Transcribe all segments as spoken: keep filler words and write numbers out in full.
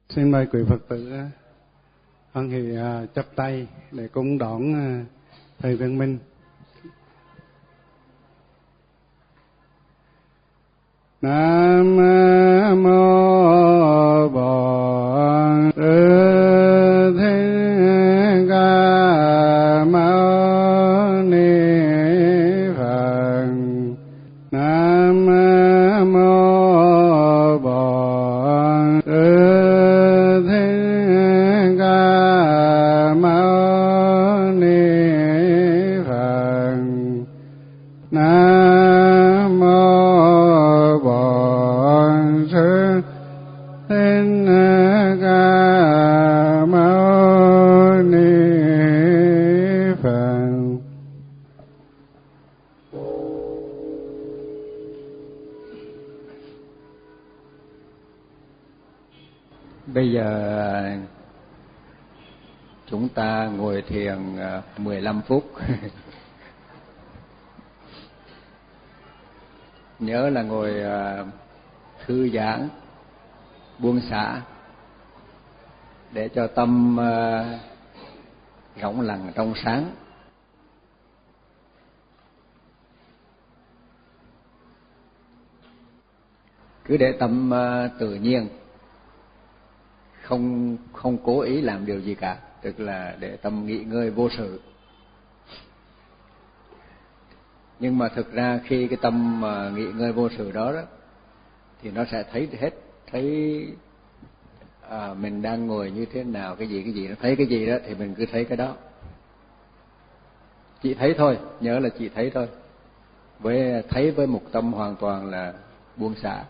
Xin mời quý Phật tử hoan hỷ chắp tay để cúng đón thầy Viên Minh. Nam mô Bổn Sư Thích Ca Mâu Ni Phật. Nam mô Bổn Sư Thích Ca Mâu Ni Phật. Nam mô Bổn Sư Thích Ca Mâu Ni Phật. Bây giờ chúng ta ngồi thiền mười lăm phút. Nhớ là ngồi thư giãn, buông xả để cho tâm rộng lặng trong sáng. Cứ để tâm tự nhiên, không không cố ý làm điều gì cả, tức là để tâm nghỉ ngơi vô sự. Nhưng mà thực ra khi cái tâm mà nghỉ ngơi vô sự đó, đó thì nó sẽ thấy hết, thấy à, mình đang ngồi như thế nào, cái gì cái gì, nó thấy cái gì đó thì mình cứ thấy cái đó. Chỉ thấy thôi, nhớ là chỉ thấy thôi. Với thấy với một tâm hoàn toàn là buông xả.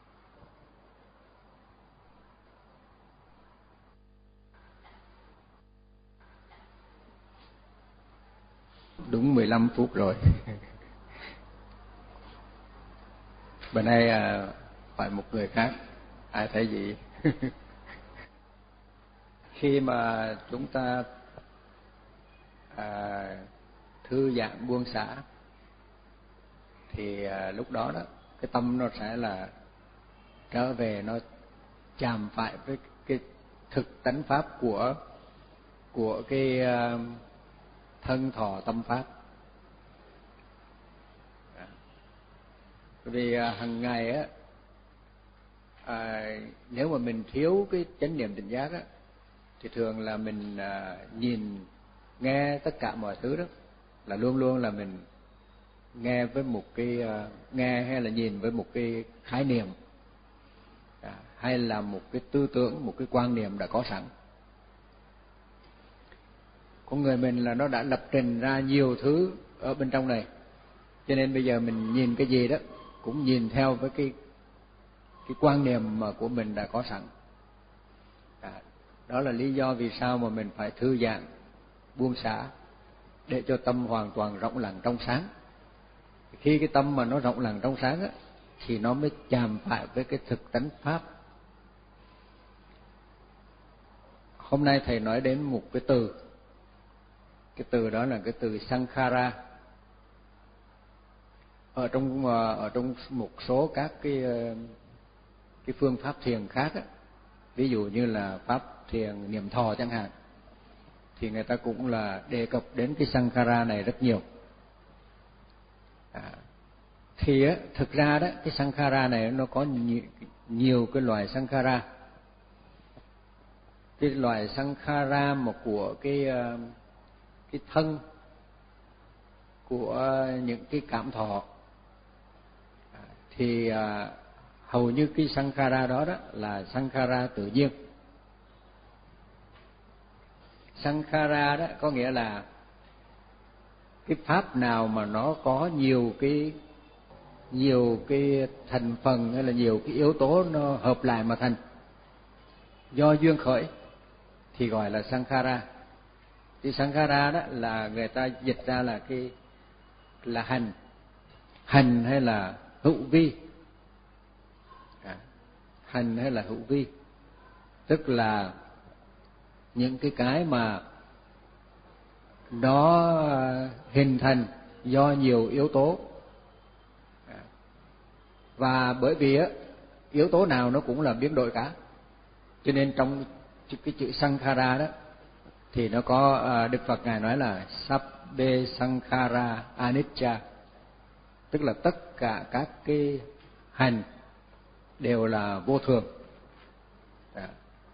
Đúng mười lăm phút rồi. Bên đây à, phải một người khác. Ai thấy gì? Khi mà chúng ta à, thư giãn buông xả thì à, lúc đó đó cái tâm nó sẽ là trở về, nó chạm phải với cái thực tánh pháp của của cái uh, thân thọ tâm pháp. Bởi vì uh, hàng ngày á, à, nếu mà mình thiếu cái chánh niệm tỉnh giác á, thì thường là mình à, nhìn nghe tất cả mọi thứ đó là luôn luôn là mình nghe với một cái à, nghe hay là nhìn với một cái khái niệm, à, hay là một cái tư tưởng, một cái quan niệm đã có sẵn. Con người mình là nó đã lập trình ra nhiều thứ ở bên trong này, cho nên bây giờ mình nhìn cái gì đó cũng nhìn theo với cái cái quan niệm mà của mình đã có sẵn. À, đó là lý do vì sao mà mình phải thư giãn, buông xả để cho tâm hoàn toàn rộng lặng trong sáng. Khi cái tâm mà nó rộng lặng trong sáng á, thì nó mới chạm phải với cái thực tánh pháp. Hôm nay thầy nói đến một cái từ, cái từ đó là cái từ Sankhara. Ở trong ở trong một số các cái cái phương pháp thiền khác á, ví dụ như là pháp thiền niệm thọ chẳng hạn, thì người ta cũng là đề cập đến cái Sankhara này rất nhiều. À, thì á, thực ra đó cái Sankhara này nó có nhiều, nhiều cái loại Sankhara. Cái loại Sankhara mà của cái cái thân, của những cái cảm thọ, à, thì à, hầu như cái Sankhara đó đó là Sankhara tự nhiên. Sankhara đó có nghĩa là cái pháp nào mà nó có nhiều cái nhiều cái thành phần hay là nhiều cái yếu tố nó hợp lại mà thành, do duyên khởi, thì gọi là Sankhara. Thì Sankhara đó là người ta dịch ra là cái là hành, hành hay là hữu vi. À, hành hay là hữu vi, tức là những cái cái mà nó hình thành do nhiều yếu tố. Và bởi vì á, yếu tố nào nó cũng là biến đổi cả, Cho nên trong cái chữ sankhara đó thì nó có Đức Phật ngài nói là sabbe sankhara anicca, tức là tất cả các cái hành đều là vô thường. Đó.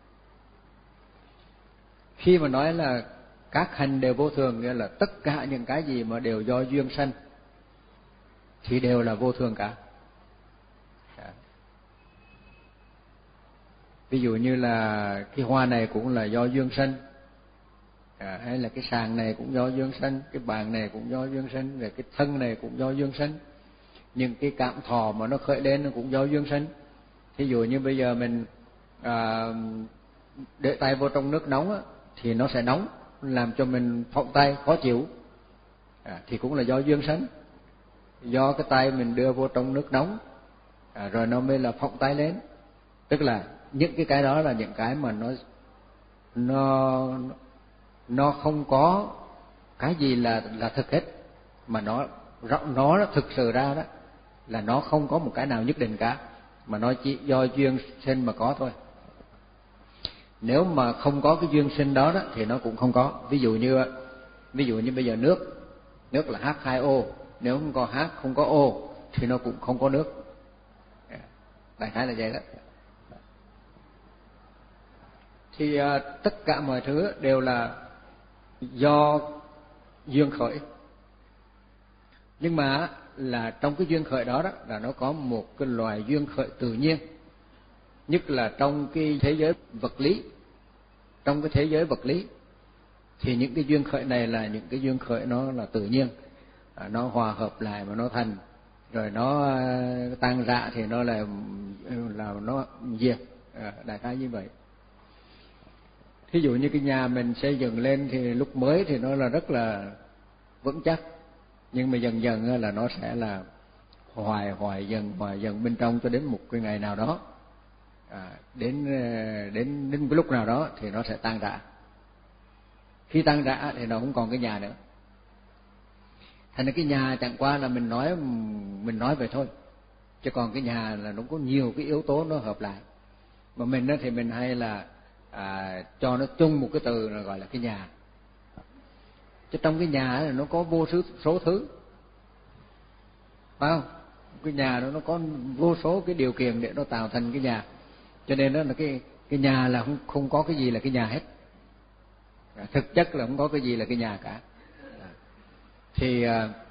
Khi mà nói là các hành đều vô thường, nghĩa là tất cả những cái gì mà đều do duyên sanh thì đều là vô thường cả. Đó. Ví dụ như là cái hoa này cũng là do duyên sanh, à, hay là cái sàn này cũng do duyên sanh, cái bàn này cũng do duyên sanh, rồi cái thân này cũng do duyên sanh. Nhưng cái cảm thọ mà nó khởi lên nó cũng do duyên sanh. Thí dụ như bây giờ mình à, để tay vô trong nước nóng á, thì nó sẽ nóng, làm cho mình phỏng tay khó chịu, à, thì cũng là do duyên sanh. Do cái tay mình đưa vô trong nước nóng, à, rồi nó mới là phỏng tay lên. Tức là những cái cái đó là những cái mà nó nó nó không có cái gì là là thực hết, mà nó nó thực sự ra đó là nó không có một cái nào nhất định cả, mà nó chỉ do duyên sinh mà có thôi. Nếu mà không có cái duyên sinh đó, đó thì nó cũng không có. Ví dụ như ví dụ như bây giờ nước nước là H hai O, nếu không có H không có O thì nó cũng không có nước. Đại khái là vậy đó. Thì uh, tất cả mọi thứ đều là do duyên khởi. Nhưng mà là trong cái duyên khởi đó, đó là nó có một cái loài duyên khởi tự nhiên. Nhất là trong cái thế giới vật lý. Trong cái thế giới vật lý thì những cái duyên khởi này là những cái duyên khởi nó là tự nhiên, à, nó hòa hợp lại mà nó thành, rồi nó tan rã thì nó là là nó diệt, à, đại khái như vậy. Thí dụ như cái nhà mình xây dựng lên thì lúc mới thì nó là rất là vững chắc, nhưng mà dần dần là nó sẽ là hoài hoài dần hoài dần bên trong cho đến một cái ngày nào đó, à, đến đến đến cái lúc nào đó thì nó sẽ tan rã. Khi tan rã thì nó không còn cái nhà nữa. Thành ra cái nhà chẳng qua là mình nói mình nói vậy thôi, chứ còn cái nhà là nó có nhiều cái yếu tố nó hợp lại. Mà mình đó thì mình hay là à, cho nó chung một cái từ là gọi là cái nhà. Chứ trong cái nhà là nó có vô số, số thứ, phải không? Cái nhà đó nó có vô số cái điều kiện để nó tạo thành cái nhà. Cho nên đó là cái cái nhà là không không có cái gì là cái nhà hết. Thực chất là không có cái gì là cái nhà cả. Thì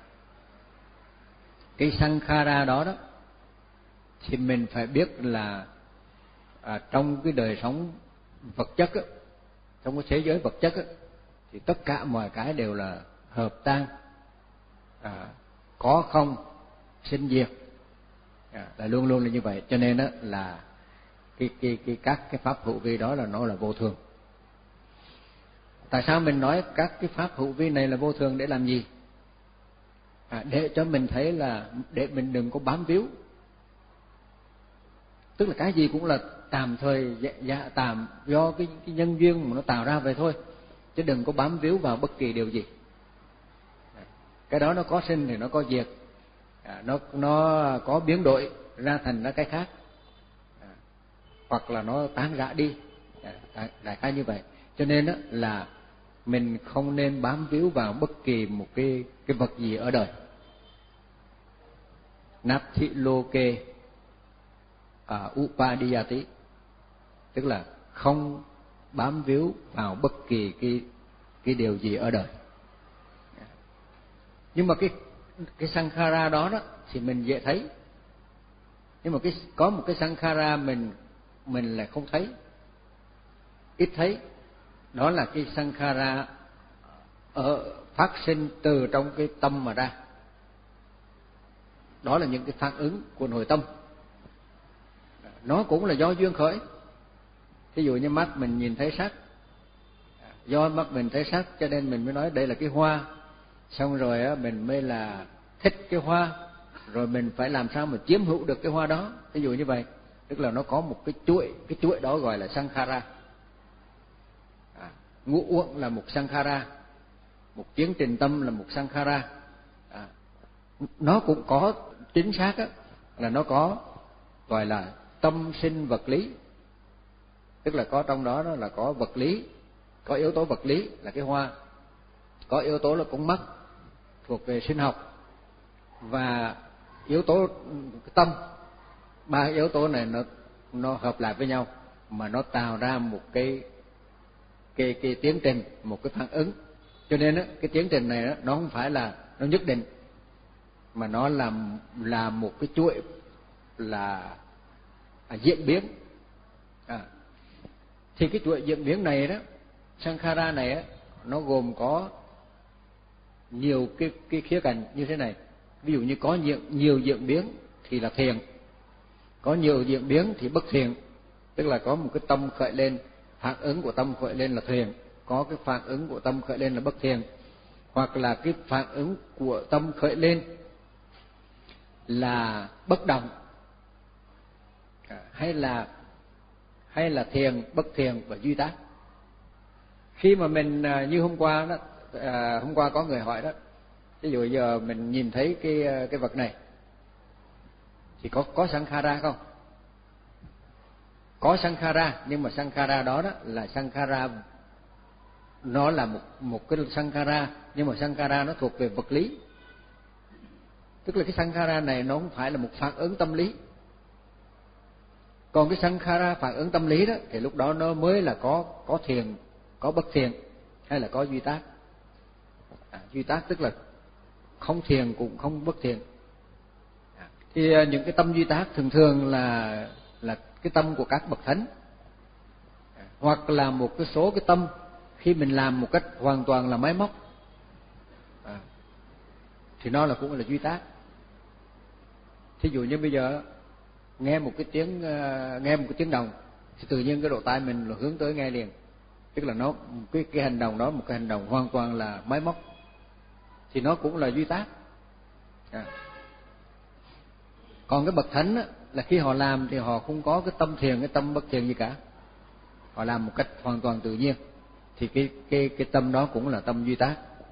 cái sankhara đó đó thì mình phải biết là à, trong cái đời sống vật chất á, trong cái thế giới vật chất á, thì tất cả mọi cái đều là hợp tan, à, có không, sinh diệt, à, là luôn luôn là như vậy. Cho nên đó là cái cái cái các cái pháp hữu vi đó là nó là vô thường. Tại sao mình nói các cái pháp hữu vi này là vô thường để làm gì? À, để cho mình thấy là để mình đừng có bám víu. Tức là cái gì cũng là tạm thời, dạ, dạ, tạm do cái, cái nhân duyên mà nó tạo ra vậy thôi, chứ đừng có bám víu vào bất kỳ điều gì. Cái đó nó có sinh thì nó có diệt, à, nó nó có biến đổi ra thành ra cái khác, à, hoặc là nó tán rã đi, à, đại khái như vậy. Cho nên đó là mình không nên bám víu vào bất kỳ một cái cái vật gì ở đời. Natti loke à, upadiyati, tức là không bám víu vào bất kỳ cái cái điều gì ở đời. Nhưng mà cái cái sankhara đó đó thì mình dễ thấy. Nhưng mà cái có một cái sankhara mình mình lại không thấy, ít thấy. Đó là cái sankhara ở phát sinh từ trong cái tâm mà ra. Đó là những cái phản ứng của nội tâm. Nó cũng là do duyên khởi. Ví dụ như mắt mình nhìn thấy sắc, do mắt mình thấy sắc cho nên mình mới nói đây là cái hoa. Xong rồi á mình mới là thích cái hoa, rồi mình phải làm sao mà chiếm hữu được cái hoa đó. Ví dụ như vậy, tức là nó có một cái chuỗi, cái chuỗi đó gọi là sankhara. À, ngũ uẩn là một sankhara, một tiến trình tâm là một sankhara. À, nó cũng có chính xác á, là nó có gọi là tâm sinh vật lý. tức là có trong đó, đó là có vật lý, có yếu tố vật lý là cái hoa, có yếu tố là con mắt thuộc về sinh học, và yếu tố tâm. Ba yếu tố này nó nó hợp lại với nhau mà nó tạo ra một cái cái cái tiến trình, một cái phản ứng. Cho nên đó, cái tiến trình này đó, nó không phải là nó nhất định, mà nó là là một cái chuỗi là à, diễn biến. À, thì cái chuỗi diễn biến này đó, sankhara này đó, nó gồm có nhiều cái cái khía cạnh như thế này. Ví dụ như có nhiều, nhiều diễn biến thì là thiền, có nhiều diễn biến thì bất thiền, tức là có một cái tâm khởi lên, phản ứng của tâm khởi lên là thiền, có cái phản ứng của tâm khởi lên là bất thiền, hoặc là cái phản ứng của tâm khởi lên là bất động, hay là hay là thiền, bất thiền và duy tác. Khi mà mình như hôm qua đó, à, hôm qua có người hỏi đó, ví dụ giờ mình nhìn thấy cái cái vật này thì có có sankhara không? Có sankhara, nhưng mà sankhara đó đó là sankhara, nó là một một cái sankhara, nhưng mà sankhara nó thuộc về vật lý. Tức là cái sankhara này nó không phải là một phản ứng tâm lý. Còn cái sankhara phản ứng tâm lý đó thì lúc đó nó mới là có có thiền, có bất thiền, hay là có duy tác. À, duy tác tức là không thiền cũng không bất thiền. À, thì những cái tâm duy tác thường thường là là cái tâm của các bậc thánh, à, hoặc là một cái số cái tâm khi mình làm một cách hoàn toàn là máy móc, à, thì nó là cũng là duy tác. Thí dụ như bây giờ nghe một cái tiếng nghe một cái tiếng đồng thì tự nhiên cái độ tai mình là hướng tới nghe liền, tức là nó cái cái hành động đó một cái hành động hoàn toàn là máy móc, thì nó cũng là duy tác. À. Còn cái bậc thánh á, là khi họ làm thì họ không có cái tâm thiền, cái tâm bất thiền gì cả, họ làm một cách hoàn toàn tự nhiên, thì cái cái cái tâm đó cũng là tâm duy tác.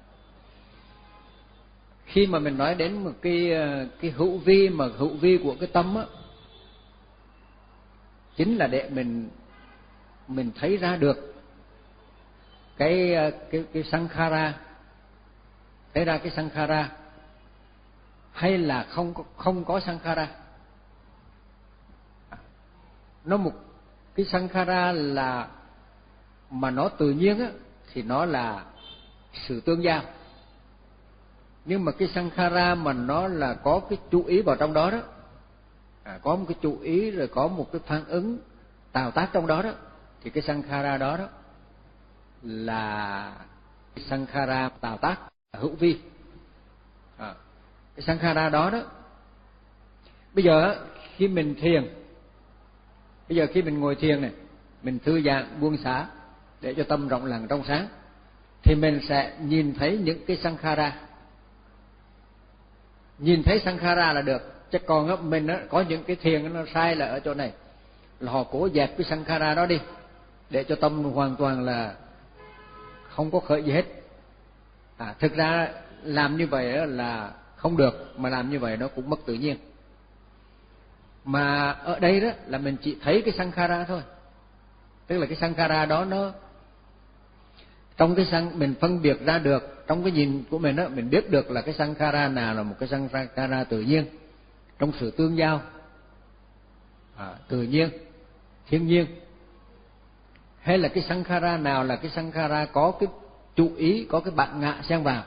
Khi mà mình nói đến một cái cái hữu vi, mà hữu vi của cái tâm á, chính là để mình mình thấy ra được cái cái cái sankhara, thấy ra cái sankhara hay là không có không có sankhara. Nó một cái sankhara là mà nó tự nhiên á thì nó là sự tương giao, nhưng mà cái sankhara mà nó là có cái chú ý vào trong đó đó, à, có một cái chú ý rồi có một cái phản ứng tạo tác trong đó đó, thì cái sankhara đó đó là sankhara tạo tác hữu vi. À, cái sankhara đó đó, bây giờ khi mình thiền, bây giờ khi mình ngồi thiền này, mình thư giãn buông xả để cho tâm rộng lặng trong sáng, thì mình sẽ nhìn thấy những cái sankhara. Nhìn thấy sankhara là được, chứ còn á, mình á, có những cái thiền nó sai là ở chỗ này, là họ cố dẹp cái sankhara đó đi để cho tâm hoàn toàn là không có khởi gì hết. À, thực ra làm như vậy là không được, mà làm như vậy nó cũng mất tự nhiên. Mà ở đây đó là mình chỉ thấy cái sankhara thôi, tức là cái sankhara đó nó trong cái sang mình phân biệt ra được, trong cái nhìn của mình đó, mình biết được là cái sankhara nào là một cái sankhara tự nhiên, trong sự tương giao, à, tự nhiên, thiên nhiên, hay là cái sankhara nào là cái sankhara có cái chú ý, có cái bản ngã xen vào.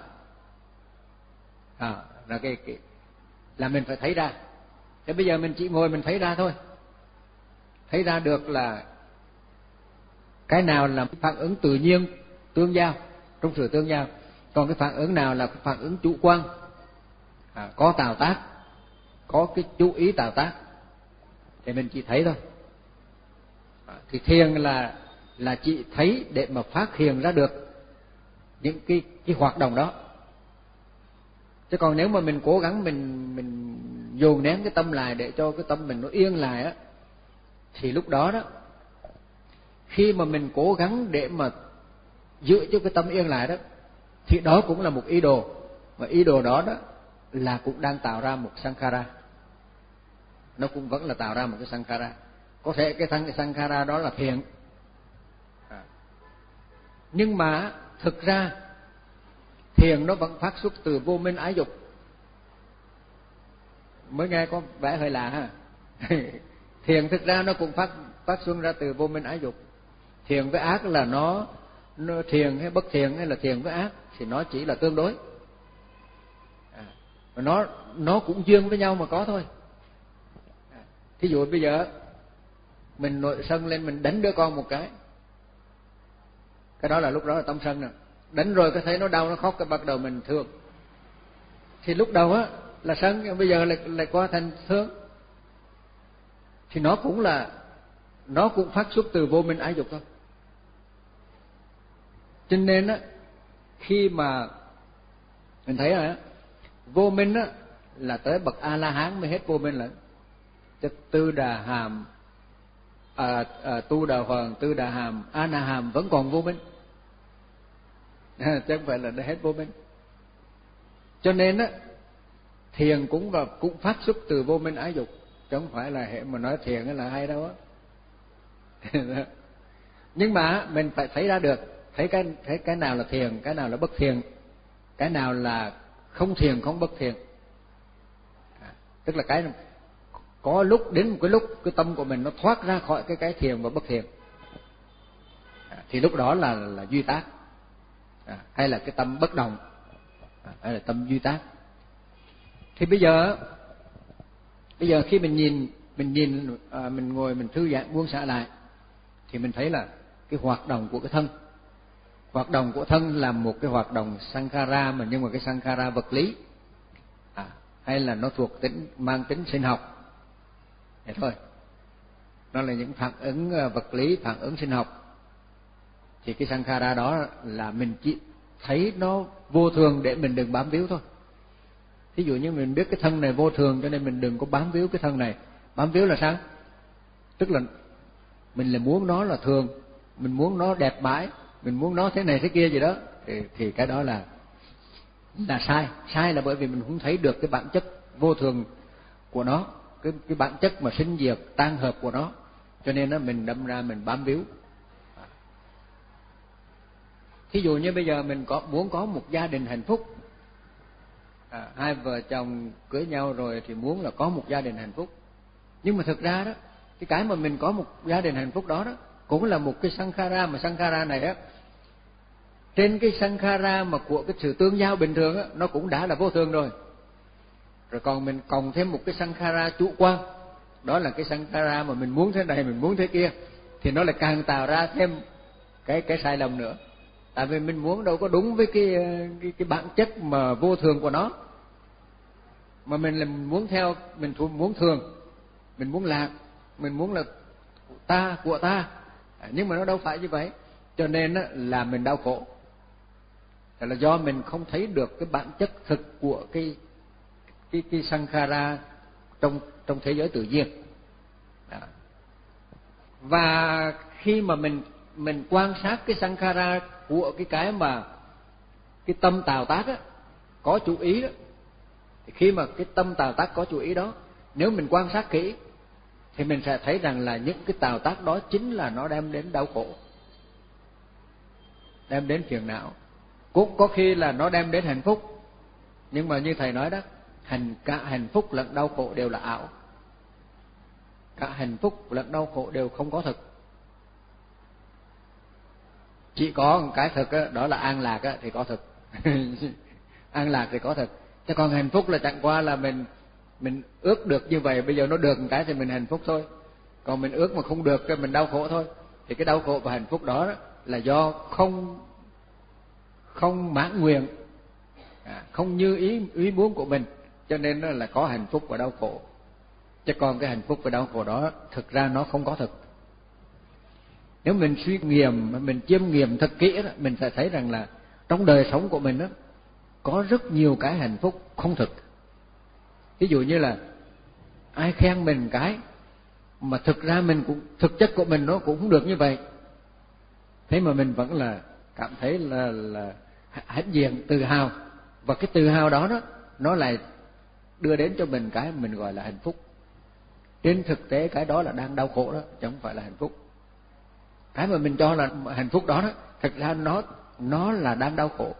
À, là cái, cái là mình phải thấy ra. Thế bây giờ mình chỉ ngồi mình thấy ra thôi, thấy ra được là cái nào là phản ứng tự nhiên tương giao, trong sự tương giao, còn cái phản ứng nào là phản ứng chủ quan, à, có tạo tác, có cái chú ý tạo tác, thì mình chỉ thấy thôi. À, thì thiền là là chỉ thấy để mà phát hiện ra được những cái cái hoạt động đó. Chứ còn nếu mà mình cố gắng mình mình dồn nén cái tâm lại để cho cái tâm mình nó yên lại á, thì lúc đó đó, khi mà mình cố gắng để mà giữ cho cái tâm yên lại đó, thì đó cũng là một ý đồ, và ý đồ đó đó là cũng đang tạo ra một sankhara, nó cũng vẫn là tạo ra một cái sankhara. Có thể cái thằng sankhara đó là thiện, Nhưng mà thực ra thiền nó vẫn phát xuất từ vô minh ái dục. Mới nghe có vẻ hơi lạ ha. Thiền thực ra nó cũng phát phát xuất ra từ vô minh ái dục. Thiền với ác là nó, nó thiền hay bất thiền hay là thiền với ác thì nó chỉ là tương đối. À, và nó nó cũng duyên với nhau mà có thôi. À, thí dụ bây giờ mình nổi sân lên, mình đánh đứa con một cái, cái đó là lúc đó là tâm sân nè. Đánh rồi cái thấy nó đau nó khóc, cái bắt đầu mình thương. Thì lúc đầu á là sân, bây giờ lại lại qua thành thương. Thì nó cũng là nó cũng phát xuất từ vô minh ái dục thôi. Cho nên á, khi mà mình thấy rồi á, vô minh á là tới bậc A La Hán mới hết vô minh lận. Chứ Tư Đà Hàm, à, à, Tu Đà Hoàng, Tư Đà Hàm, A Na Hàm vẫn còn vô minh. À, chứ không phải là đã hết vô minh. Cho nên á, thiền cũng là cũng phát xuất từ vô minh ái dục, chứ không phải là hệ mà nói thiền là hay đâu á. Nhưng mà mình phải thấy ra được, thấy cái thấy cái nào là thiền, cái nào là bất thiền, cái nào là không thiền không bất thiền. À, tức là cái có lúc đến một cái lúc cái tâm của mình nó thoát ra khỏi cái cái thiền và bất thiền, à, thì lúc đó là là duy tác, à, hay là cái tâm bất động, à, hay là tâm duy tác. Thì bây giờ bây giờ khi mình nhìn mình nhìn à, mình ngồi mình thư giãn buông xả lại thì mình thấy là cái hoạt động của cái thân, hoạt động của thân là một cái hoạt động sankhara, mà nhưng mà cái sankhara vật lý, à, hay là nó thuộc tính mang tính sinh học vậy thôi. Nó là những phản ứng vật lý, phản ứng sinh học. Thì cái sankhara đó là mình chỉ thấy nó vô thường để mình đừng bám víu thôi. Thí dụ như mình biết cái thân này vô thường cho nên mình đừng có bám víu cái thân này. Bám víu là sao? Tức là mình là muốn nó là thường, mình muốn nó đẹp mãi, mình muốn nó thế này thế kia gì đó, thì thì cái đó là là sai. Sai là bởi vì mình không thấy được cái bản chất vô thường của nó, cái cái bản chất mà sinh diệt tan hợp của nó, cho nên nó mình đâm ra mình bám víu. Thí dụ như bây giờ mình có muốn có một gia đình hạnh phúc, à, hai vợ chồng cưới nhau rồi thì muốn là có một gia đình hạnh phúc, nhưng mà thực ra đó, cái cái mà mình có một gia đình hạnh phúc đó đó cũng là một cái sankhara, mà sankhara này á, trên cái sankhara mà của cái sự tương giao bình thường á, nó cũng đã là vô thường rồi. Rồi còn mình cộng thêm một cái sankhara chủ quan, đó là cái sankhara mà mình muốn thế này, mình muốn thế kia, thì nó lại càng tạo ra thêm cái cái sai lầm nữa. Tại vì mình muốn đâu có đúng với cái cái, cái bản chất mà vô thường của nó, mà mình là mình muốn theo, mình muốn thường, mình muốn lạc, mình muốn là ta của ta, nhưng mà nó đâu phải như vậy, cho nên là mình đau khổ. Là do mình không thấy được cái bản chất thực của cái cái cái sankhara trong trong thế giới tự nhiên. Đó. Và khi mà mình mình quan sát cái sankhara của cái cái mà cái tâm tạo tác á, có chủ ý đó, thì khi mà cái tâm tạo tác có chủ ý đó, nếu mình quan sát kỹ thì mình sẽ thấy rằng là những cái tạo tác đó chính là nó đem đến đau khổ, đem đến phiền não. Cũng có khi là nó đem đến hạnh phúc, nhưng mà như thầy nói đó, hành cả hạnh phúc lẫn đau khổ đều là ảo, cả hạnh phúc lẫn đau khổ đều không có thực. Chỉ có một cái thực đó, đó là an lạc đó, thì có thực. An lạc thì có thực, chứ còn hạnh phúc là chẳng qua là mình mình ước được như vậy, bây giờ nó được một cái thì mình hạnh phúc thôi, còn mình ước mà không được thì mình đau khổ thôi. Thì cái đau khổ và hạnh phúc đó, đó là do không không mãn nguyện, à, không như ý ý muốn của mình, cho nên nó là có hạnh phúc và đau khổ. Chứ còn cái hạnh phúc và đau khổ đó thực ra nó không có thực. Nếu mình suy nghiệm, mình chiêm nghiệm thật kỹ đó, mình sẽ thấy rằng là trong đời sống của mình đó có rất nhiều cái hạnh phúc không thực. Ví dụ như là ai khen mình cái mà thực ra mình cũng thực chất của mình nó cũng không được như vậy, thế mà mình vẫn là cảm thấy là là hãnh diện, tự hào, và cái tự hào đó đó nó lại đưa đến cho mình cái mình gọi là hạnh phúc. Trên thực tế cái đó là đang đau khổ đó, chứ không phải là hạnh phúc. Cái mà mình cho là hạnh phúc đó đó thực ra nó nó là đang đau khổ.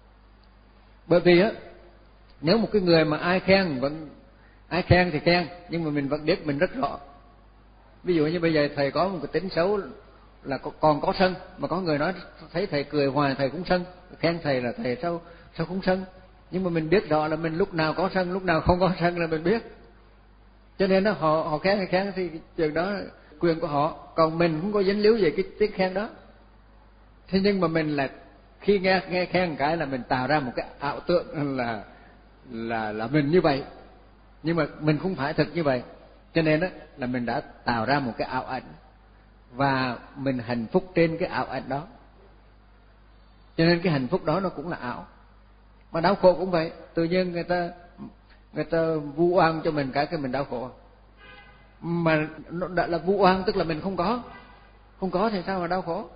Bởi vì á, nếu một cái người mà ai khen vẫn ai khen thì khen, nhưng mà mình vẫn biết mình rất rõ. Ví dụ như bây giờ thầy có một cái tính xấu là còn có sân, mà có người nói thấy thầy cười hoài thầy cũng sân, khen thầy là thầy sao sao cũng sân. Nhưng mà mình biết rõ là mình lúc nào có sân, lúc nào không có sân là mình biết. Cho nên đó, họ họ khen hay khen thì chuyện đó quyền của họ, còn mình không có dính líu về cái tiếng khen đó. Thế nhưng mà mình là khi nghe nghe khen một cái là mình tạo ra một cái ảo tượng là là là mình như vậy, nhưng mà mình không phải thực như vậy. Cho nên đó là mình đã tạo ra một cái ảo ảnh và mình hạnh phúc trên cái ảo ảnh đó. Cho nên cái hạnh phúc đó nó cũng là ảo. Mà đau khổ cũng vậy, tự nhiên người ta người ta vu oan cho mình cái cái mình đau khổ. Mà nó đã là vu oan tức là mình không có, không có thì sao mà đau khổ?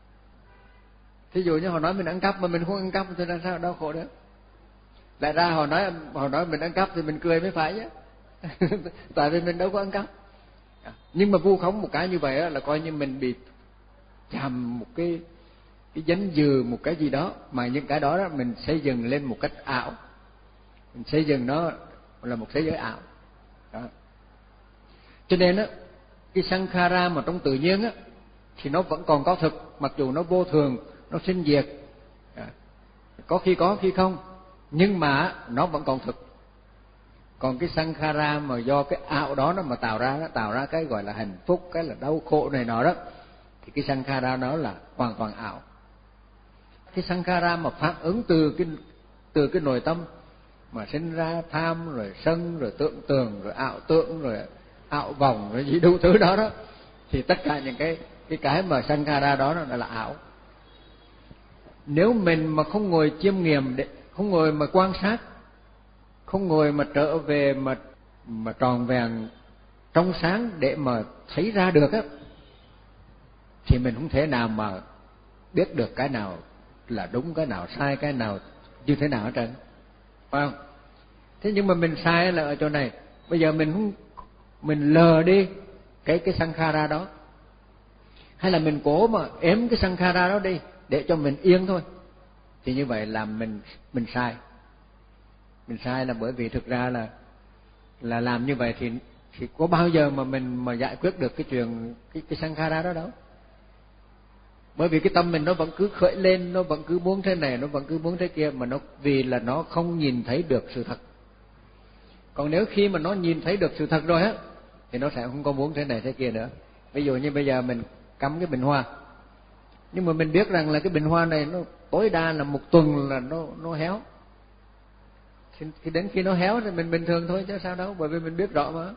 Thí dụ như họ nói mình ăn cắp mà mình không ăn cắp thì làm sao đau khổ được? Lại ra họ nói họ nói mình ăn cắp thì mình cười mới phải chứ. Tại vì mình đâu có ăn cắp. Nhưng mà vu khống một cái như vậy là coi như mình bị chạm một cái cái danh dự, một cái gì đó, mà những cái đó, đó mình xây dựng lên một cách ảo, mình xây dựng nó là một thế giới ảo đó. Cho nên á, cái sankhara mà trong tự nhiên á thì nó vẫn còn có thực, mặc dù nó vô thường, nó sinh diệt, có khi có khi không, nhưng mà nó vẫn còn thực. Còn cái sankhara mà do cái ảo đó nó mà tạo ra, nó tạo ra cái gọi là hạnh phúc, cái là đau khổ này nọ đó, thì cái sankhara đó là hoàn toàn ảo. Cái sankhara mà phản ứng từ cái từ cái nội tâm mà sinh ra tham rồi sân rồi tưởng tượng rồi ảo tưởng rồi ảo vọng rồi gì đủ thứ đó đó, thì tất cả những cái cái cái mà sankhara đó nó là ảo. Nếu mình mà không ngồi chiêm nghiệm, để không ngồi mà quan sát, không ngồi mà trở về mà mà tròn vẹn trong sáng để mà thấy ra được á, thì mình không thể nào mà biết được cái nào là đúng, cái nào sai, cái nào như thế nào hết trơn, phải không? Thế nhưng mà mình sai là ở chỗ này, bây giờ mình không mình lờ đi cái cái sankhara đó, hay là mình cố mà ém cái sankhara đó đi để cho mình yên thôi, thì như vậy là mình mình sai. Mình sai là bởi vì thực ra là là làm như vậy thì thì có bao giờ mà mình mà giải quyết được cái chuyện cái cái sankhara đó đâu. Bởi vì cái tâm mình nó vẫn cứ khởi lên, nó vẫn cứ muốn thế này, nó vẫn cứ muốn thế kia, mà nó vì là nó không nhìn thấy được sự thật. Còn nếu khi mà nó nhìn thấy được sự thật rồi á, thì nó sẽ không có muốn thế này thế kia nữa. Ví dụ như bây giờ mình cắm cái bình hoa, nhưng mà mình biết rằng là cái bình hoa này nó tối đa là một tuần là nó nó héo. Thì đến khi nó héo thì mình bình thường thôi chứ sao đâu, bởi vì mình biết rõ mà.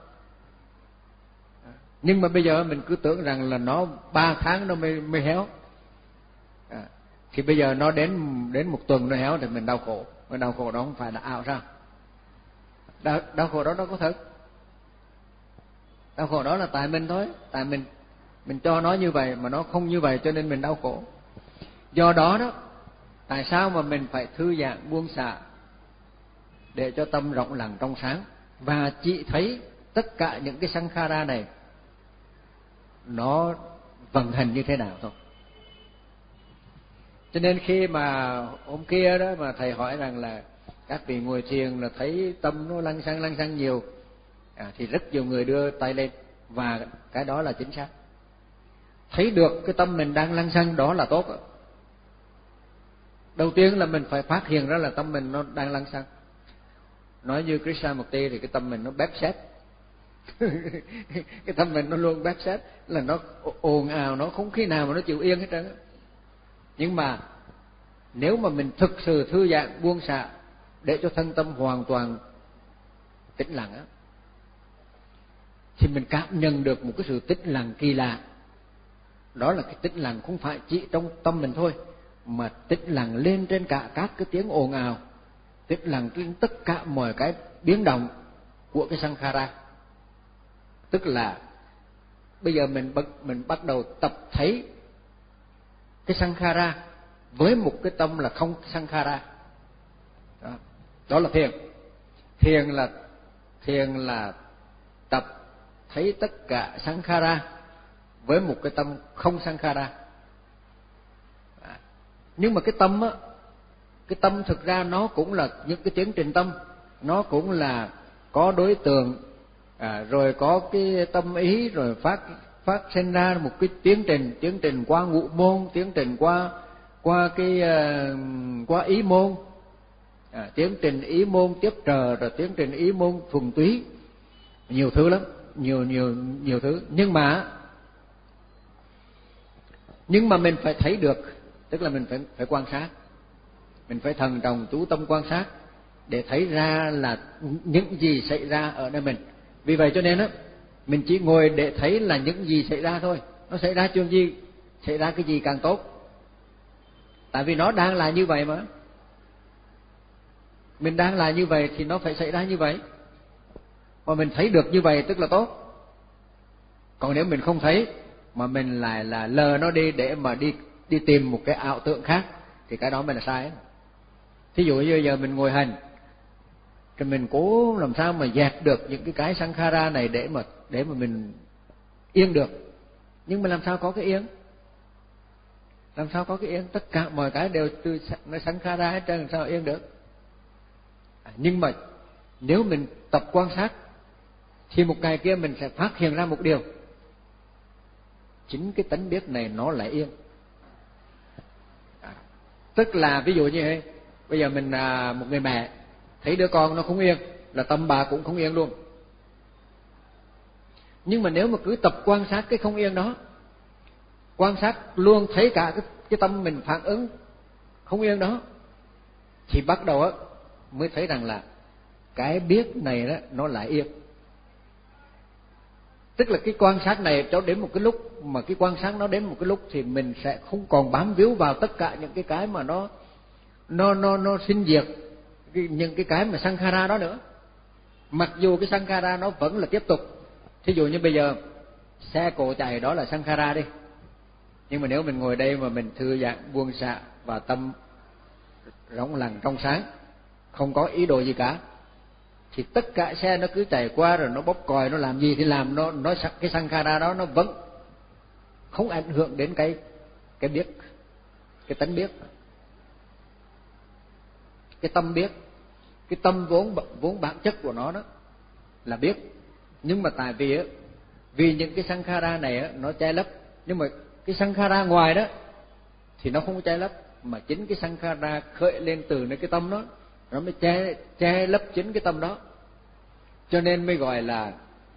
Nhưng mà bây giờ mình cứ tưởng rằng là nó ba tháng nó mới mới héo. À, thì bây giờ nó đến đến một tuần nó héo thì mình đau khổ. Mà đau khổ đó không phải là ảo sao? Đau, đau khổ đó nó có thật. Đau khổ đó là tại mình thôi, tại mình mình cho nó như vậy mà nó không như vậy cho nên mình đau khổ. Do đó đó, tại sao mà mình phải thư giãn buông xả để cho tâm rộng lặng trong sáng, và chỉ thấy tất cả những cái sankhara này nó vận hành như thế nào thôi. Cho nên khi mà hôm kia đó mà thầy hỏi rằng là các vị ngồi thiền là thấy tâm nó lăng xăng lăng xăng nhiều, à, thì rất nhiều người đưa tay lên, và cái đó là chính xác. Thấy được cái tâm mình đang lăng xăng đó là tốt. Đầu tiên là mình phải phát hiện ra là tâm mình nó đang lăng xăng. Nói như Krishnamurti thì cái tâm mình nó bép xét. Cái tâm mình nó luôn bép xét, là nó ồn ào, nó không khi nào mà nó chịu yên hết trơn. Nhưng mà nếu mà mình thực sự thư giãn buông xả để cho thân tâm hoàn toàn tĩnh lặng á, thì mình cảm nhận được một cái sự tĩnh lặng kỳ lạ. Đó là cái tĩnh lặng không phải chỉ trong tâm mình thôi, mà tĩnh lặng lên trên cả các cái tiếng ồn ào, tĩnh lặng trên tất cả mọi cái biến động của cái sankhara. Tức là bây giờ mình bắt mình bắt đầu tập thấy cái sankhara với một cái tâm là không sankhara. Đó, đó là thiền. Thiền là thiền là tập thấy tất cả sankhara với một cái tâm không sankhara. Nhưng mà cái tâm á, cái tâm thực ra nó cũng là những cái tiến trình tâm, nó cũng là có đối tượng, à, rồi có cái tâm ý, rồi phát phát sinh ra một cái tiến trình, tiến trình qua ngũ môn, tiến trình qua qua cái uh, qua ý môn, à, tiến trình ý môn tiếp trợ, rồi tiến trình ý môn thuần túy, nhiều thứ lắm, nhiều nhiều nhiều thứ. Nhưng mà nhưng mà mình phải thấy được, tức là mình phải phải quan sát, mình phải thần trọng chú tâm quan sát để thấy ra là những gì xảy ra ở nơi mình. Vì vậy cho nên á, mình chỉ ngồi để thấy là những gì xảy ra thôi. Nó xảy ra chuyện gì, xảy ra cái gì càng tốt. Tại vì nó đang là như vậy mà. Mình đang là như vậy thì nó phải xảy ra như vậy. Mà mình thấy được như vậy tức là tốt. Còn nếu mình không thấy mà mình lại là lờ nó đi để mà đi đi tìm một cái ảo tưởng khác thì cái đó mới là sai. Thí dụ như giờ mình ngồi hành, thì mình cố làm sao mà dẹp được những cái cái sankhara này để mà để mà mình yên được. Nhưng mà làm sao có cái yên? Làm sao có cái yên? Tất cả mọi cái đều từ nó sankhara hết trơn, làm sao yên được? À, nhưng mà nếu mình tập quan sát thì một ngày kia mình sẽ phát hiện ra một điều, chính cái tánh biết này nó lại yên. À, tức là ví dụ như thế, bây giờ mình à, một người mẹ thấy đứa con nó không yên là tâm bà cũng không yên luôn. Nhưng mà nếu mà cứ tập quan sát cái không yên đó, quan sát luôn thấy cả cái, cái tâm mình phản ứng không yên đó, thì bắt đầu á mới thấy rằng là cái biết này đó nó lại yên. Tức là cái quan sát này cho đến một cái lúc mà cái quan sát nó đến một cái lúc thì mình sẽ không còn bám víu vào tất cả những cái cái mà nó nó nó nó sinh diệt, những cái cái mà sankhara đó nữa. Mặc dù cái sankhara nó vẫn là tiếp tục. Thí dụ như bây giờ xe cộ chạy đó là sankhara đi, nhưng mà nếu mình ngồi đây mà mình thư giãn buông xả và tâm rỗng lặng trong sáng, không có ý đồ gì cả, thì tất cả xe nó cứ chạy qua rồi nó bóp còi, nó làm gì thì làm, nó nó cái sankhara đó nó vẫn không ảnh hưởng đến cái cái biết, cái tánh biết, cái tâm biết. Cái tâm vốn vốn bản chất của nó đó là biết. Nhưng mà tại vì á, vì những cái sankhara này á, nó che lấp. Nhưng mà cái sankhara ngoài đó thì nó không có che lấp, mà chính cái sankhara khởi lên từ nơi cái tâm đó, nó mới che che lấp chính cái tâm đó. Cho nên mới gọi là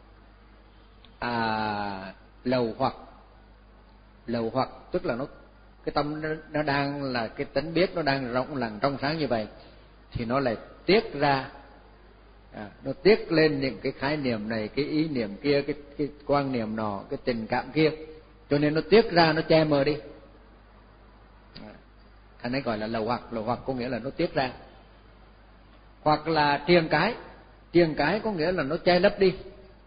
à, lầu hoặc. Lầu hoặc tức là nó cái tâm nó, nó đang là cái tánh biết, nó đang rộng lặng trong sáng như vậy, thì nó lại tiết ra, à, nó tiết lên những cái khái niệm này, cái ý niệm kia, cái cái quan niệm nọ, cái tình cảm kia, cho nên nó tiết ra, nó che mờ đi. À, thành ấy gọi là lầu hoặc. Lầu hoặc có nghĩa là nó tiết ra. Hoặc là triền cái. Triền cái có nghĩa là nó che lấp đi,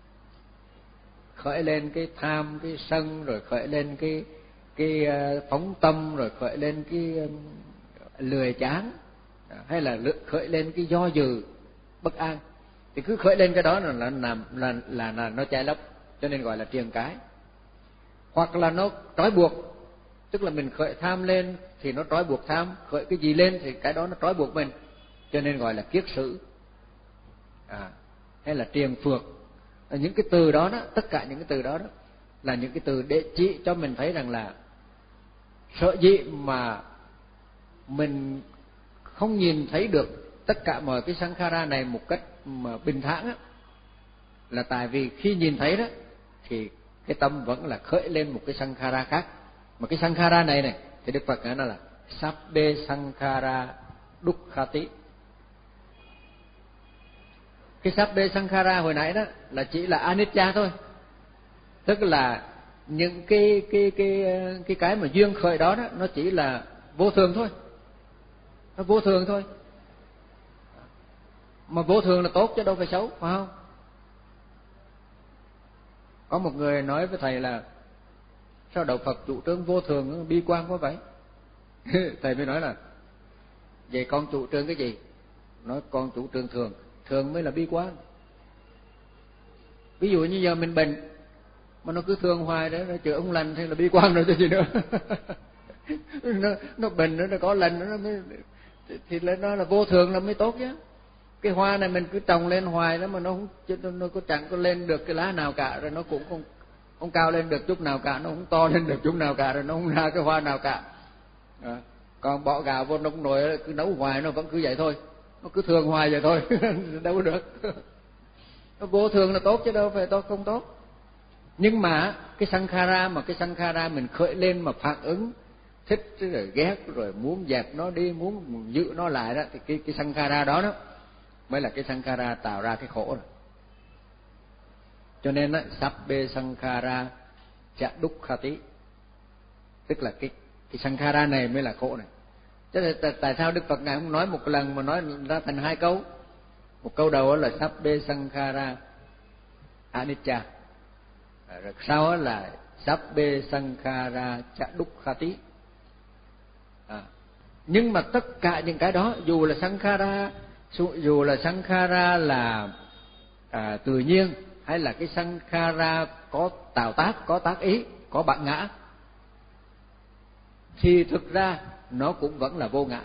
khởi lên cái tham, cái sân, rồi khởi lên cái cái phóng tâm, rồi khởi lên cái lười chán, hay là khởi lên cái do dự bất an, thì cứ khởi lên cái đó là là là là, là, là nó che lấp, cho nên gọi là triền cái. Hoặc là nó trói buộc, tức là mình khởi tham lên thì nó trói buộc tham, khởi cái gì lên thì cái đó nó trói buộc mình, cho nên gọi là kiết sử, à, hay là triền phược. Những cái từ đó đó, tất cả những cái từ đó đó là những cái từ để chỉ cho mình thấy rằng là sở dĩ mà mình không nhìn thấy được tất cả mọi cái sankhara này một cách mà bình thản á, là tại vì khi nhìn thấy đó thì cái tâm vẫn là khởi lên một cái sankhara khác. Mà cái sankhara này này thì Đức Phật nói nó là sabbe sankhara dukkhati. Cái sabbe sankhara hồi nãy đó là chỉ là anicca thôi, tức là những cái cái cái cái cái mà duyên khởi đó đó nó chỉ là vô thường thôi, nó vô thường thôi. Mà vô thường là tốt chứ đâu phải xấu, phải không? Có một người nói với thầy là sao đạo Phật chủ trương vô thường bi quan quá vậy? Thầy mới nói là vậy con chủ trương cái gì? Nói con chủ trương thường, thường mới là bi quan. Ví dụ như giờ mình bệnh mà nó cứ thương hoài đấy, nó chữa không lành thì là bi quan rồi chứ gì nữa. nó nó bình nó có lần nó mới thì lên nó là vô thường là mới tốt chứ. Cái hoa này mình cứ trồng lên hoài đó mà nó không nó có chẳng có lên được cái lá nào cả, rồi nó cũng không không cao lên được chút nào cả, nó không to lên được chút nào cả, rồi nó không ra cái hoa nào cả. À, còn bỏ gạo vô nông nồi cứ nấu hoài nó vẫn cứ vậy thôi, nó cứ thường hoài vậy thôi. Đâu có được. Nó vô thường là tốt chứ đâu phải tốt không tốt. Nhưng mà cái sankhara mà cái sankhara mình khởi lên mà phản ứng thích rồi ghét rồi muốn dẹp nó đi, muốn giữ nó lại đó, thì cái cái sankhara đó đó mới là cái sankhara tạo ra cái khổ rồi. Cho nên á sabbe sankhara cha dukkhati, tức là cái cái sankhara này mới là khổ này. Thế tại, tại sao Đức Phật ngài không nói một lần mà nói ra thành hai câu? Một câu đầu là sabbe sankhara anicca, rồi sau là sabbe sankhara cha dukkhati. À, nhưng mà tất cả những cái đó, dù là sankhara, dù là sankhara là à, tự nhiên, hay là cái sankhara có tạo tác, có tác ý, có bản ngã, thì thực ra nó cũng vẫn là vô ngã.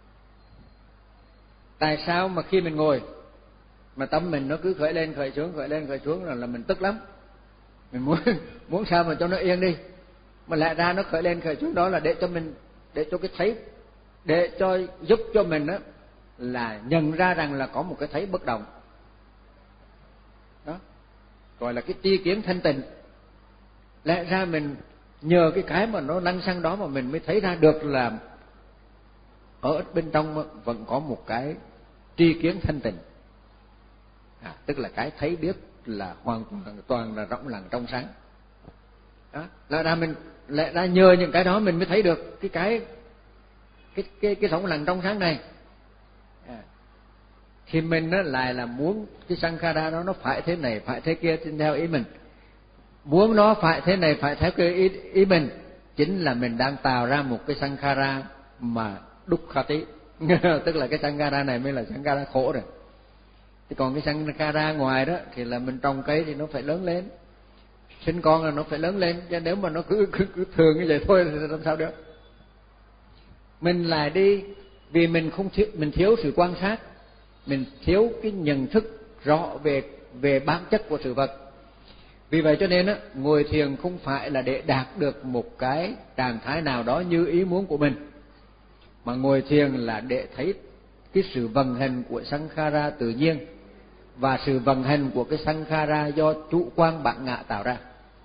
Tại sao mà khi mình ngồi mà tâm mình nó cứ khởi lên khởi xuống khởi lên khởi xuống là là mình tức lắm, mình muốn muốn sao mà cho nó yên đi, mà lẽ ra nó khởi lên khởi xuống đó là để cho mình, để cho cái thấy, để cho giúp cho mình đó là nhận ra rằng là có một cái thấy bất động đó, gọi là cái tri kiến thanh tịnh. Lẽ ra mình nhờ cái cái mà nó lăn xăng đó mà mình mới thấy ra được là ở bên trong vẫn có một cái tri kiến thanh tịnh, à, tức là cái thấy biết là hoàn toàn toàn là rộng lặng trong sáng đó. Lẽ ra mình lẽ ra nhờ những cái đó mình mới thấy được cái cái cái cái cái rộng lặng trong sáng này. À, thì mình nó lại là muốn cái sankhara đó nó phải thế này phải thế kia theo ý mình, muốn nó phải thế này phải theo cái ý, ý mình, chính là mình đang tạo ra một cái sankhara mà dukkhati. Tức là cái sankhara này mới là sankhara khổ rồi. Thì còn cái sankhara ngoài đó thì là mình trồng cây thì nó phải lớn lên, sinh con là nó phải lớn lên, chứ nếu mà nó cứ cứ, cứ thường như vậy thôi thì làm sao được. Mình lại đi vì mình không thiếu, mình thiếu sự quan sát, mình thiếu cái nhận thức rõ về về bản chất của sự vật. Vì vậy cho nên á, ngồi thiền không phải là để đạt được một cái trạng thái nào đó như ý muốn của mình, mà ngồi thiền là để thấy cái sự vận hành của sankhara tự nhiên và sự vận hành của cái sankhara do chủ quan bản ngã tạo ra.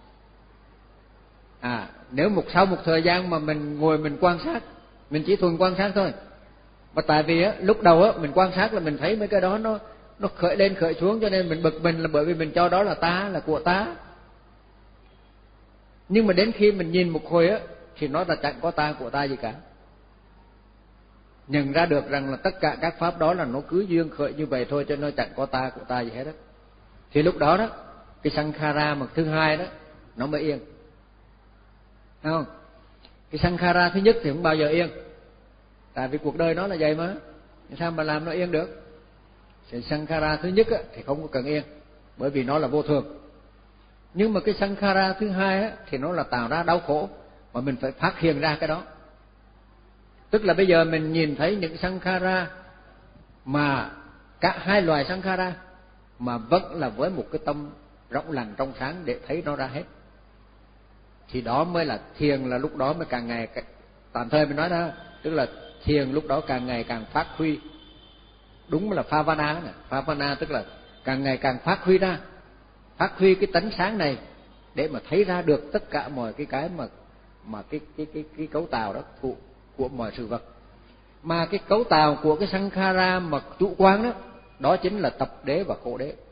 À, nếu một sau một thời gian mà mình ngồi mình quan sát, mình chỉ thuần quan sát thôi. Mà tại vì á, lúc đầu á mình quan sát là mình thấy mấy cái đó nó nó khởi lên khởi xuống, cho nên mình bực mình là bởi vì mình cho đó là ta, là của ta. Nhưng mà đến khi mình nhìn một hồi á thì nó là chẳng có ta của ta gì cả. Nhận ra được rằng là tất cả các pháp đó là nó cứ duyên khởi như vậy thôi, cho nó chẳng có ta của ta gì hết đó. Thì lúc đó đó cái sankhara mà thứ hai đó nó mới yên. Thấy không? Cái sankhara thứ nhất thì không bao giờ yên, tại vì cuộc đời nó là vậy mà, sao mà làm nó yên được. Thì sankhara thứ nhất á, thì không có cần yên, bởi vì nó là vô thường. Nhưng mà cái sankhara thứ hai á, thì nó là tạo ra đau khổ, mà mình phải phát hiện ra cái đó. Tức là bây giờ mình nhìn thấy những sankhara mà cả hai loài sankhara mà vẫn là với một cái tâm rộng lặng trong sáng để thấy nó ra hết, thì đó mới là thiền, là lúc đó mới càng ngày càng, tạm thời mình nói đó, tức là thiền lúc đó càng ngày càng phát huy. Đúng là Phavana này, Phavana tức là càng ngày càng phát huy ra, phát huy cái tánh sáng này để mà thấy ra được tất cả mọi cái cái mà mà cái cái cái cái cấu tạo đó của, của mọi sự vật. Mà cái cấu tạo của cái sankhara mà chủ quan đó, đó chính là tập đế và khổ đế.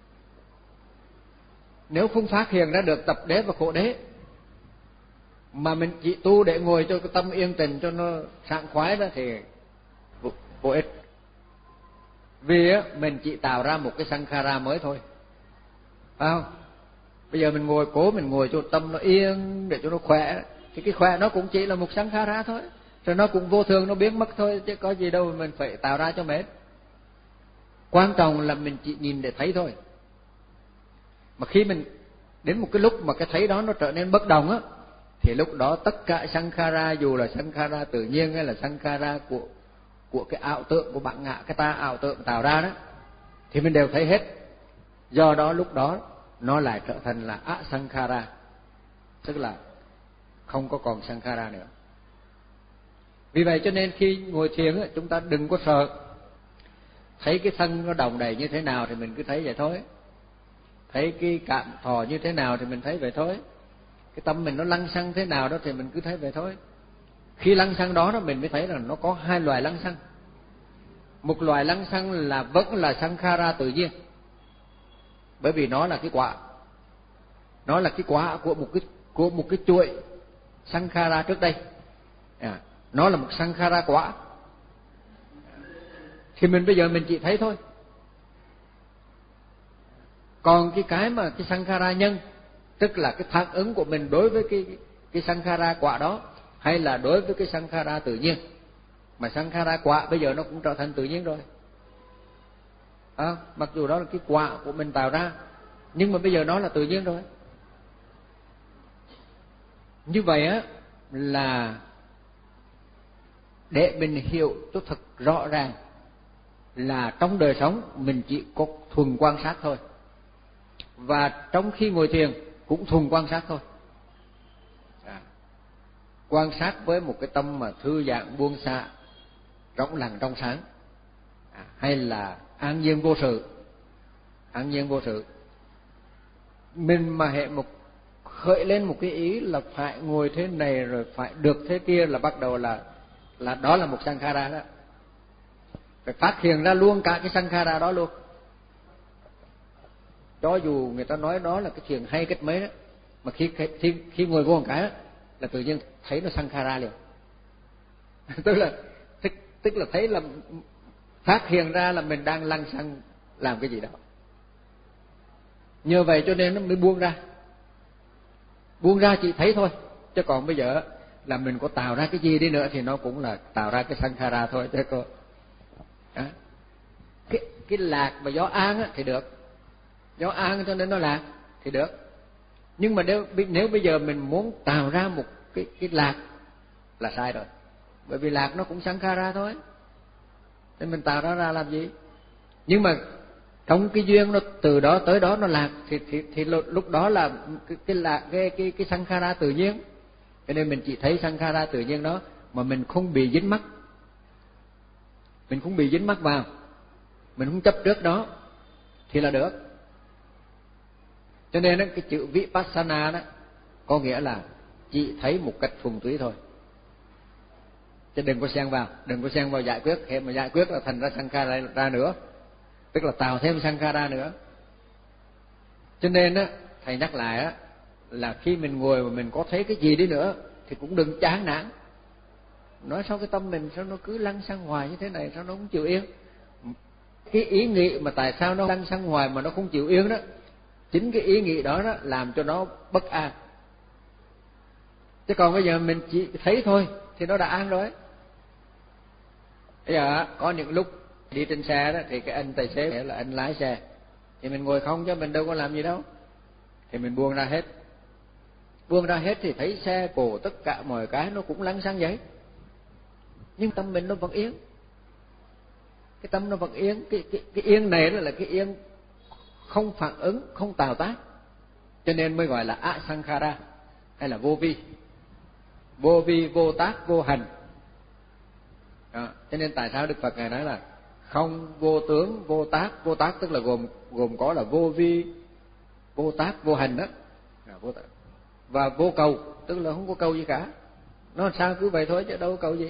Nếu không phát hiện ra được tập đế và khổ đế mà mình chỉ tu để ngồi cho cái tâm yên tĩnh cho nó sảng khoái đó thì vô, vô ích. Vì á mình chỉ tạo ra một cái sankhara mới thôi, phải không? Bây giờ mình ngồi cố mình ngồi cho tâm nó yên để cho nó khỏe, thì cái khỏe nó cũng chỉ là một sankhara thôi, rồi nó cũng vô thường, nó biến mất thôi, chứ có gì đâu mình phải tạo ra cho mệt. Quan trọng là mình chỉ nhìn để thấy thôi. Mà khi mình đến một cái lúc mà cái thấy đó nó trở nên bất đồng á, thì lúc đó tất cả sankhara, dù là sankhara tự nhiên hay là sankhara của của cái ảo tượng của bản ngã, cái ta ảo tượng tạo ra đó, thì mình đều thấy hết. Do đó lúc đó nó lại trở thành là asankhara, tức là không có còn sankhara nữa. Vì vậy cho nên khi ngồi thiền chúng ta đừng có sợ. Thấy cái thân nó đong đầy như thế nào thì mình cứ thấy vậy thôi. Thấy cái cảm thọ như thế nào thì mình thấy vậy thôi. Cái tâm mình nó lăng xăng thế nào đó thì mình cứ thấy vậy thôi. Khi lăng xăng đó đó mình mới thấy rằng nó có hai loại lăng xăng. Một loại lăng xăng là vẫn là sankhara tự nhiên, bởi vì nó là cái quả, nó là cái quả của một cái của một cái chuỗi sankhara trước đây. À, nó là một sankhara quả. Thì mình bây giờ mình chỉ thấy thôi. Còn cái cái mà cái sankhara nhân, tức là cái phản ứng của mình đối với cái cái sankhara quả đó, hay là đối với cái sankhara tự nhiên. Mà sankhara quả bây giờ nó cũng trở thành tự nhiên rồi. À, mặc dù đó là cái quả của mình tạo ra, nhưng mà bây giờ nó là tự nhiên rồi. Như vậy á là để mình hiểu cho thật rõ ràng là trong đời sống mình chỉ có thuần quan sát thôi, và trong khi ngồi thiền cũng thuần quan sát thôi. À, quan sát với một cái tâm mà thư giãn buông xả, rỗng lặng trong sáng, à, hay là an nhiên vô sự. An nhiên vô sự. Mình mà hệ một khởi lên một cái ý là phải ngồi thế này rồi phải được thế kia là bắt đầu là là đó là một sankhara đó. Phải phát hiện ra luôn cả cái sankhara đó luôn. Cho dù người ta nói đó là cái thiền hay cách mấy đó, mà khi khi khi ngồi vô một cái đó, là tự nhiên thấy nó sankhara liền. tức là tức, tức là thấy là phát hiện ra là mình đang lăng xăng làm cái gì đó. Nhờ vậy cho nên nó mới buông ra. Buông ra chỉ thấy thôi, chứ còn bây giờ là mình có tạo ra cái gì đi nữa thì nó cũng là tạo ra cái sankhara thôi chứ cô. Đó. Cái cái lạc mà gió an á, thì được. Gió an cho nên nó lạc thì được. Nhưng mà nếu nếu bây giờ mình muốn tạo ra một cái cái lạc là sai rồi. Bởi vì lạc nó cũng sankhara thôi. Nên mình tạo ra ra làm gì? Nhưng mà trong cái duyên nó từ đó tới đó nó lạc thì thì, thì lúc đó là cái cái lạc cái cái cái sankhara tự nhiên. Cho nên mình chỉ thấy sankhara tự nhiên đó mà mình không bị dính mắc. Mình không bị dính mắc vào. Mình không chấp trước đó thì là được. Cho nên đó, cái chữ vipassana đó có nghĩa là chỉ thấy một cách thuần túy thôi. Chứ đừng có xen vào, đừng có xen vào giải quyết, khi mà giải quyết là thành ra sankhara ra nữa. Tức là tạo thêm sankhara nữa. Cho nên á, thầy nhắc lại á, là khi mình ngồi mà mình có thấy cái gì đi nữa thì cũng đừng chán nản. Nói sao cái tâm mình sao nó cứ lăn xăng hoài như thế này, sao nó không chịu yên. Cái ý nghĩ mà tại sao nó lăn xăng hoài mà nó không chịu yên đó, chính cái ý nghĩ đó, đó làm cho nó bất an. Chứ còn bây giờ mình chỉ thấy thôi thì nó đã an rồi. Bây giờ có những lúc đi trên xe đó thì cái anh tài xế là anh lái xe, thì mình ngồi không chứ mình đâu có làm gì đâu, thì mình buông ra hết. Buông ra hết thì thấy xe cộ tất cả mọi cái nó cũng lăn xăng vậy, nhưng tâm mình nó vẫn yên. Cái tâm nó vẫn yên. Cái, cái, cái yên này đó là cái yên không phản ứng, không tạo tác, cho nên mới gọi là asankhara hay là vô vi. Vô vi, vô tác, vô hành. Đó. Cho nên tại sao Đức Phật ngài nói là không vô tướng, vô tác. Vô tác tức là gồm gồm có là vô vi, vô tác, vô hành đó. Vô tác. Và vô cầu, tức là không có cầu gì cả. Nó sao cứ vậy thôi chứ đâu có cầu gì.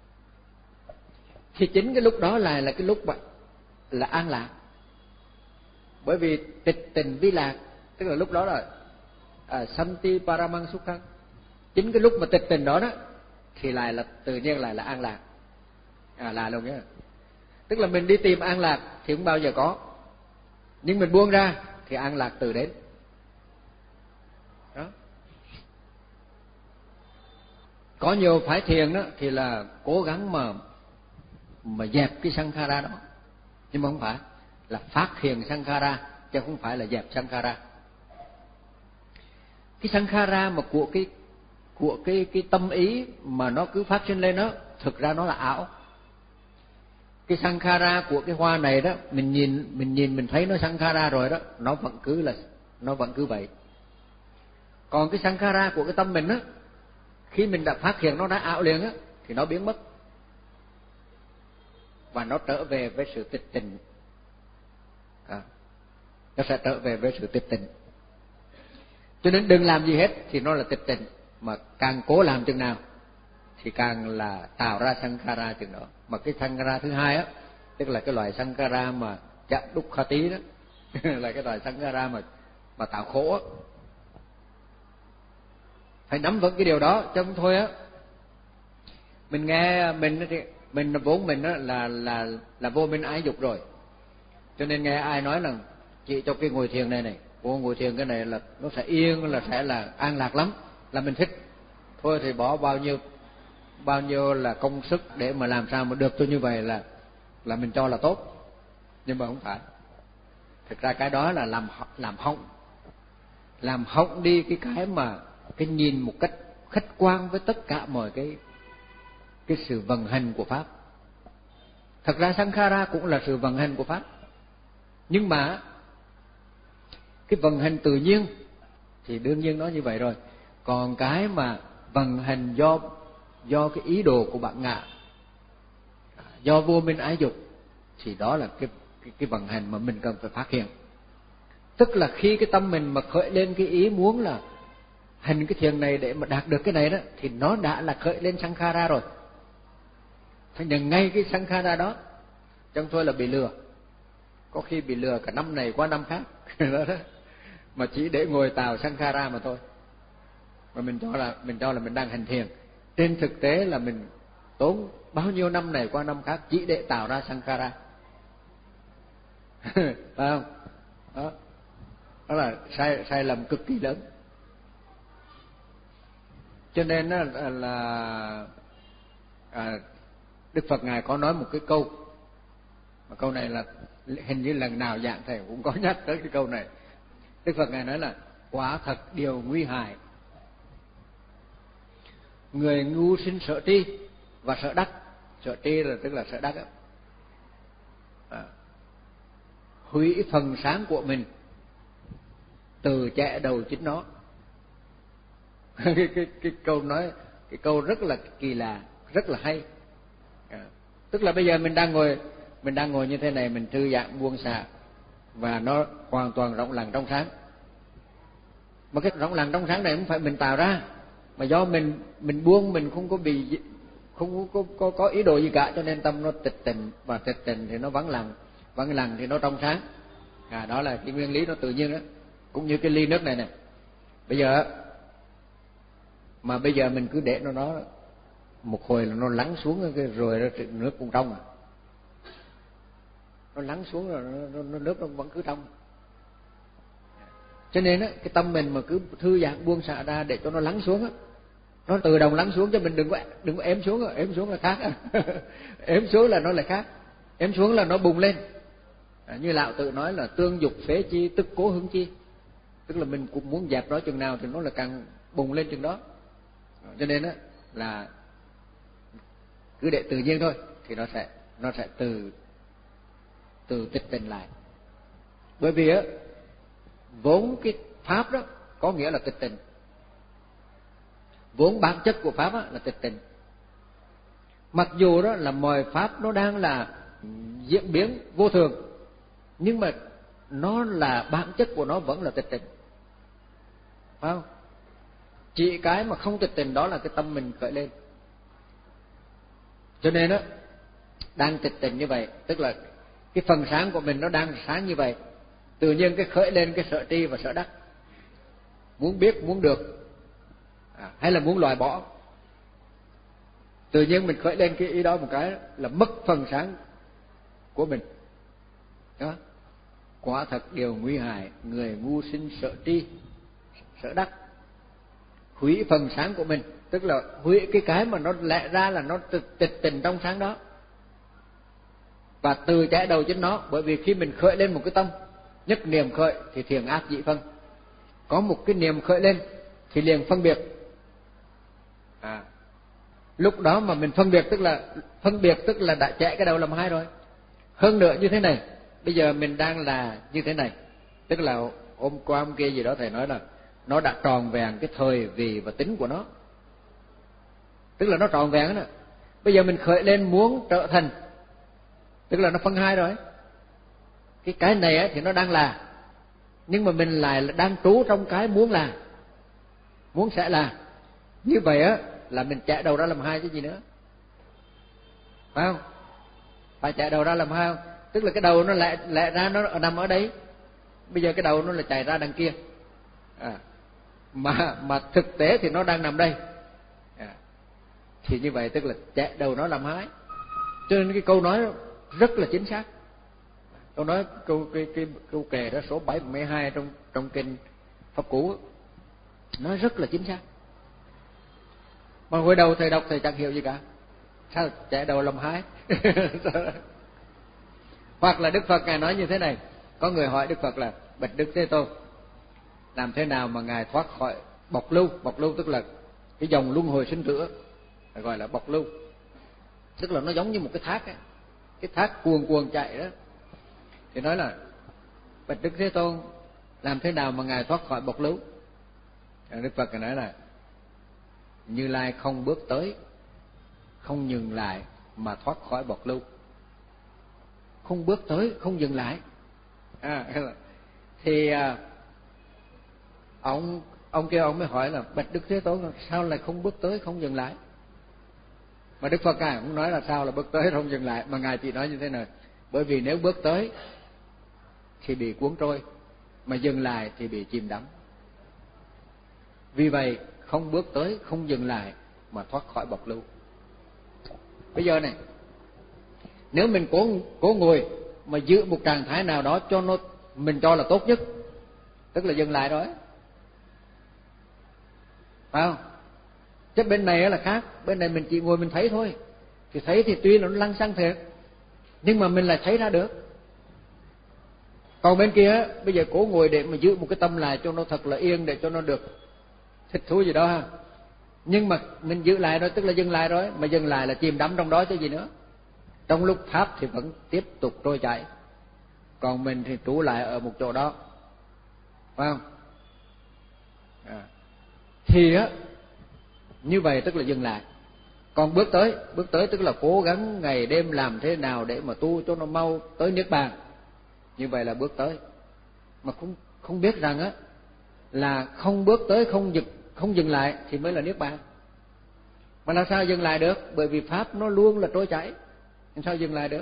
Thì chính cái lúc đó là là cái lúc mà là an lạc. Bởi vì tịch tình vi lạc, tức là lúc đó là à, santi paramang sukhang. Chính cái lúc mà tịch tình đó đó thì lại là tự nhiên lại là an lạc. À, là luôn nhé. Tức là mình đi tìm an lạc thì không bao giờ có, nhưng mình buông ra thì an lạc tự đến. Đó. Có nhiều phái thiền đó thì là cố gắng mà mà dẹp cái sankhara đó, nhưng mà không phải, là phát hiện sankhara chứ không phải là dẹp sankhara. Cái sankhara mà của cái của cái cái tâm ý mà nó cứ phát sinh lên đó, thực ra nó là ảo. Cái sankhara của cái hoa này đó, mình nhìn mình nhìn mình thấy nó sankhara rồi đó, nó vẫn cứ là nó vẫn cứ vậy. Còn cái sankhara của cái tâm mình á, khi mình đã phát hiện nó đã ảo liền á, thì nó biến mất và nó trở về với sự tịch tịnh. À, nó sẽ trở về với sự tịch tịnh. Cho nên đừng làm gì hết thì nó là tịch tịnh, mà càng cố làm chừng nào thì càng là tạo ra sankhara chừng đó. Mà cái sankhara thứ hai á, tức là cái loại sankhara mà chạm đúc kha tí đó là cái loại sankhara mà mà tạo khổ á. Phải nắm vững cái điều đó, chứ không thôi á. Mình nghe mình thì mình vốn mình á là là là vô minh ái dục rồi, cho nên nghe ai nói là chị cho cái ngồi thiền này này, cô ngồi thiền cái này là nó sẽ yên, là sẽ là an lạc lắm, là mình thích. Thôi thì bỏ bao nhiêu bao nhiêu là công sức để mà làm sao mà được cho như vậy là là mình cho là tốt, nhưng mà không phải. Thực ra cái đó là làm làm hỏng làm hỏng đi cái cái mà cái nhìn một cách khách quan với tất cả mọi cái cái sự vận hành của pháp. Thật ra sankhara cũng là sự vận hành của pháp, nhưng mà cái vận hành tự nhiên thì đương nhiên nó như vậy rồi. Còn cái mà vận hành do do cái ý đồ của bản ngã, do vô minh ái dục, thì đó là cái cái, cái vận hành mà mình cần phải phát hiện. Tức là khi cái tâm mình mà khởi lên cái ý muốn là hành cái thiền này để mà đạt được cái này đó, thì nó đã là khởi lên sankhara rồi. Phải nhận ngay cái sankhara đó, chẳng thôi là bị lừa. Có khi bị lừa cả năm này qua năm khác đó, đó. Mà chỉ để ngồi tạo sankhara mà thôi. Mà mình cho là mình cho là mình đang hành thiền. Trên thực tế là mình tốn bao nhiêu năm này qua năm khác chỉ để tạo ra sankhara. Phải không? Đó. Đó là sai sai lầm cực kỳ lớn. Cho nên là, là à, Đức Phật Ngài có nói một cái câu, mà câu này là hình như lần nào dạng thầy cũng có nhắc tới cái câu này. Đức Phật Ngài nói là quả thật điều nguy hại, người ngu sinh sợ tri và sợ đắc. Sợ tri là tức là sợ đắc. À, hủy phần sáng của mình, từ chẻ đầu chính nó. cái, cái, cái câu nói cái câu rất là kỳ lạ, rất là hay. À, tức là bây giờ mình đang ngồi mình đang ngồi như thế này, mình thư giãn buông xả và nó hoàn toàn rộng lặng trong sáng. Mà cái rộng lặng trong sáng này không phải mình tạo ra, mà do mình mình buông, mình không có bị không có có, có ý đồ gì cả, cho nên tâm nó tịch tịnh, và tịch tịnh thì nó vắng lặng, vắng lặng thì nó trong sáng. À, đó là cái nguyên lý nó tự nhiên đó. Cũng như cái ly nước này này, bây giờ mà bây giờ mình cứ để nó nó một hồi là nó lắng xuống cái rồi nó nước cũng trong à. Nó lắng xuống rồi nó, nó nước nó vẫn cứ trong. Cho nên á, cái tâm mình mà cứ thư giãn buông xả ra để cho nó lắng xuống á, nó tự động lắng xuống, chứ mình đừng có đừng có ém xuống, ém xuống là khác. Ém xuống là nó lại khác, ém xuống là nó bùng lên. À, như Lão Tử nói là tương dục phế chi tức cố hứng chi, tức là mình cũng muốn dẹp nó chừng nào thì nó là càng bùng lên chừng đó. À, cho nên á là cứ để tự nhiên thôi thì nó sẽ nó sẽ từ từ tịch tịnh lại. Bởi vì á vốn cái pháp đó có nghĩa là tịch tịnh, vốn bản chất của pháp á là tịch tịnh. Mặc dù đó là mọi pháp nó đang là diễn biến vô thường, nhưng mà nó là bản chất của nó vẫn là tịch tịnh, phải không? Chỉ cái mà không tịch tịnh đó là cái tâm mình khởi lên. Cho nên đó, đang tịch tịnh như vậy, tức là cái phần sáng của mình nó đang sáng như vậy, tự nhiên cái khởi lên cái sợ tri và sợ đắc, muốn biết muốn được, à, hay là muốn loại bỏ, tự nhiên mình khởi lên cái ý đó một cái là mất phần sáng của mình. Đó, quả thật điều nguy hại, người ngu sinh sợ tri sợ đắc. Hủy phần sáng của mình, tức là hủy cái cái mà nó lẽ ra là nó tịch tịnh trong sáng đó, và từ trái đầu chính nó. Bởi vì khi mình khởi lên một cái tâm, nhất niệm khởi thì thiền ác dị phân, có một cái niệm khởi lên thì liền phân biệt. À, lúc đó mà mình phân biệt tức là phân biệt tức là đã chẻ cái đầu làm hai rồi. Hơn nữa như thế này, bây giờ mình đang là như thế này, tức là hôm qua hôm kia gì đó thầy nói là nó đã tròn vẹn cái thời vì và tính của nó, tức là nó tròn vẹn đó. Bây giờ mình khởi lên muốn trở thành, tức là nó phân hai rồi. Cái cái này thì nó đang là, nhưng mà mình lại là đang trú trong cái muốn là, muốn sẽ là. Như vậy á là mình chạy đầu ra làm hai chứ gì nữa, phải không? Phải chạy đầu ra làm hai không? Tức là cái đầu nó lẹ lẹ ra nó nằm ở đấy, bây giờ cái đầu nó là chạy ra đằng kia, à, mà mà thực tế thì nó đang nằm đây, à, thì như vậy tức là chạy đầu nó làm hai. Cho nên cái câu nói rất là chính xác. Câu nói câu cái cái câu kệ đó số bảy mươi hai trong trong kinh Pháp Cú nói rất là chính xác. Mà hồi đầu thầy đọc thầy chẳng hiểu gì cả, sao chạy đầu làm hai? Hoặc là Đức Phật ngài nói như thế này, có người hỏi Đức Phật là bạch Đức Thế Tôn, làm thế nào mà ngài thoát khỏi bọc lưu? Bọc lưu tức là cái dòng luân hồi sinh tử, gọi là bọc lưu, tức là nó giống như một cái thác ấy, cái thác cuồn cuồn chạy đó. Thì nói là bạch Đức Thế Tôn, làm thế nào mà ngài thoát khỏi bọc lưu? Đức Phật ngài nói là Như Lai không bước tới, không dừng lại mà thoát khỏi bọc lưu. Không bước tới, không dừng lại. À, thì à, ông ông kia ông mới hỏi là bạch Đức Thế Tôn, sao lại không bước tới, không dừng lại? Mà Đức Phật ngài cũng nói là sao là bước tới không dừng lại, mà ngài chỉ nói như thế này: bởi vì nếu bước tới thì bị cuốn trôi, mà dừng lại thì bị chìm đắm. Vì vậy không bước tới, không dừng lại mà thoát khỏi bọc lưu. Bây giờ này, nếu mình cố cố ngồi mà giữ một trạng thái nào đó cho nó mình cho là tốt nhất, tức là dừng lại rồi, phải không? Chứ bên này là khác, bên này mình chỉ ngồi mình thấy thôi, thì thấy thì tuy là nó lăng xăng thiệt, nhưng mà mình lại thấy ra được. Còn bên kia bây giờ cố ngồi để mà giữ một cái tâm lại cho nó thật là yên, để cho nó được thích thú gì đó ha, nhưng mà mình giữ lại rồi tức là dừng lại rồi, mà dừng lại là chìm đắm trong đó chứ gì nữa. Trong lúc pháp thì vẫn tiếp tục trôi chảy, còn mình thì trú lại ở một chỗ đó, phải không? À, thì á như vậy tức là dừng lại. Còn bước tới, bước tới tức là cố gắng ngày đêm làm thế nào để mà tu cho nó mau tới niết bàn. Như vậy là bước tới, mà không không biết rằng á là không bước tới, không dừng không dừng lại thì mới là niết bàn. Mà làm sao dừng lại được? Bởi vì pháp nó luôn là trôi chảy, làm sao dừng lại được?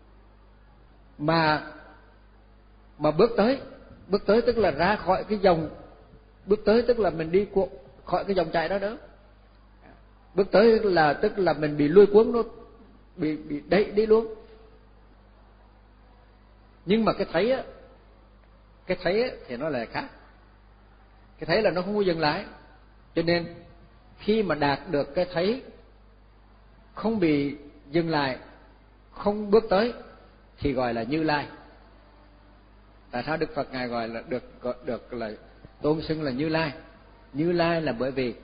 Mà mà bước tới, bước tới tức là ra khỏi cái dòng, bước tới tức là mình đi cuộc khỏi cái dòng chảy đó nữa. Bước tới là tức là mình bị lôi cuốn, nó bị bị đẩy đi luôn. Nhưng mà cái thấy á, cái thấy á, thì nó là khác. Cái thấy là nó không có dừng lại. Cho nên khi mà đạt được cái thấy không bị dừng lại, không bước tới thì gọi là Như Lai. Tại sao Đức Phật ngài gọi là được gọi được là tôn xưng là Như Lai? Như Lai là bởi vì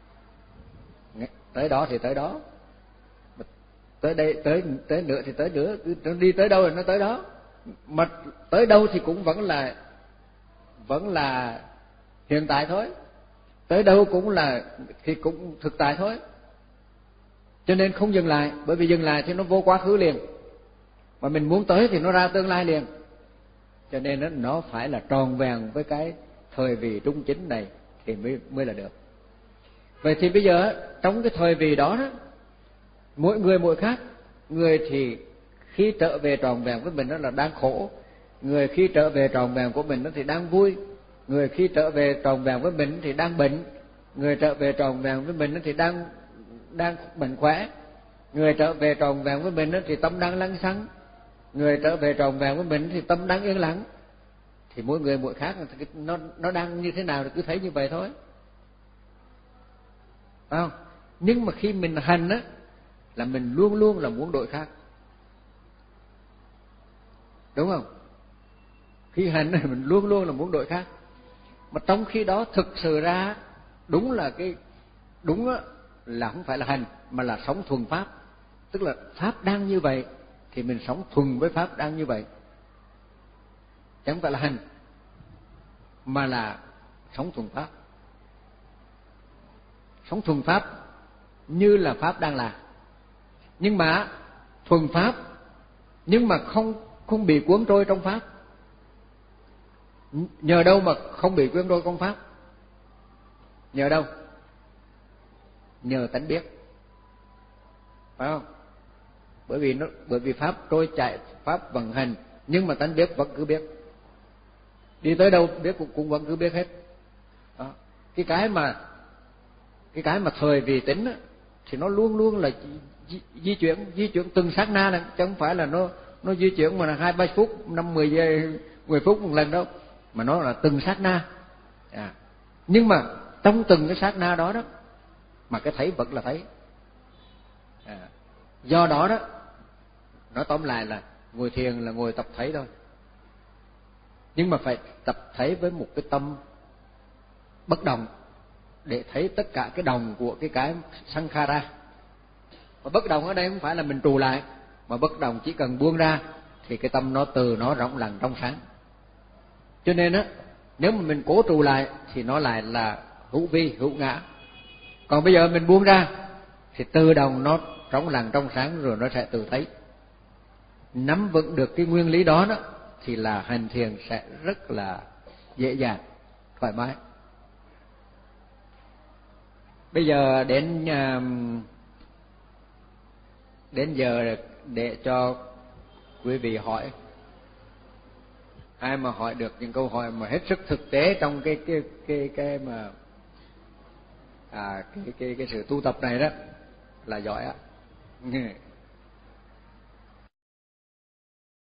tới đó thì tới đó, tới đây tới tới nữa thì tới nữa, nó đi tới đâu rồi nó tới đó, mà tới đâu thì cũng vẫn là vẫn là hiện tại thôi, tới đâu cũng là thì cũng thực tại thôi. Cho nên không dừng lại, bởi vì dừng lại thì nó vô quá khứ liền, mà mình muốn tới thì nó ra tương lai liền. Cho nên nó, nó phải là tròn vẹn với cái thời vị trung chính này thì mới mới là được. Vậy thì bây giờ trong cái thời vị đó, đó mỗi người mỗi khác. Người thì khi trở về tròn vẹn với mình đó là đang khổ, người khi trở về tròn vẹn của mình đó thì đang vui, người khi trở về tròn vẹn với mình thì đang bệnh, người trở về tròn vẹn với mình thì đang đang bệnh khỏe, người trở về tròn vẹn với mình thì tâm đang lăng xăng, người trở về tròn vẹn với mình thì tâm đang yên lặng. Thì mỗi người mỗi khác, nó nó đang như thế nào thì cứ thấy như vậy thôi, phải không? Nhưng mà khi mình hành á là mình luôn luôn là muốn đổi khác, đúng không? Khi hành này mình luôn luôn là muốn đổi khác, mà trong khi đó thực sự ra đúng là cái đúng á, là không phải là hành, mà là sống thuần pháp. Tức là pháp đang như vậy thì mình sống thuần với pháp đang như vậy, chẳng không phải là hành mà là sống thuần pháp. Sống thuần pháp như là pháp đang là, nhưng mà thuần pháp nhưng mà không không bị cuốn trôi trong pháp. Nhờ đâu mà không bị cuốn trôi trong pháp? Nhờ đâu? Nhờ tánh biết, phải không? Bởi vì nó bởi vì pháp trôi chạy, pháp vận hành, nhưng mà tánh biết vẫn cứ biết, đi tới đâu biết cũng, cũng vẫn cứ biết hết. Đó. Cái cái mà cái cái mà thời vì tính á, thì nó luôn luôn là di, di chuyển di chuyển từng sát na này, chứ không phải là nó nó di chuyển mà là hai ba phút, năm mười giây, mười phút một lần đâu, mà nó là từng sát na. À. Nhưng mà trong từng cái sát na đó đó mà cái thấy vẫn là thấy. À. Do đó đó, nói tóm lại là ngồi thiền là ngồi tập thấy thôi, nhưng mà phải tập thấy với một cái tâm bất động, để thấy tất cả cái đồng của cái cái sankhara. Mà bất động ở đây không phải là mình trù lại, mà bất động chỉ cần buông ra thì cái tâm nó từ nó rộng lặng trong sáng. Cho nên á, nếu mà mình cố trù lại thì nó lại là hữu vi hữu ngã. Còn bây giờ mình buông ra thì từ đồng nó rộng lặng trong sáng, rồi nó sẽ tự thấy. Nắm vững được cái nguyên lý đó đó thì là hành thiền sẽ rất là dễ dàng, thoải mái. Bây giờ đến đến giờ để cho quý vị hỏi. Ai mà hỏi được những câu hỏi mà hết sức thực tế trong cái cái cái cái mà à cái cái cái sự tu tập này đó là giỏi á.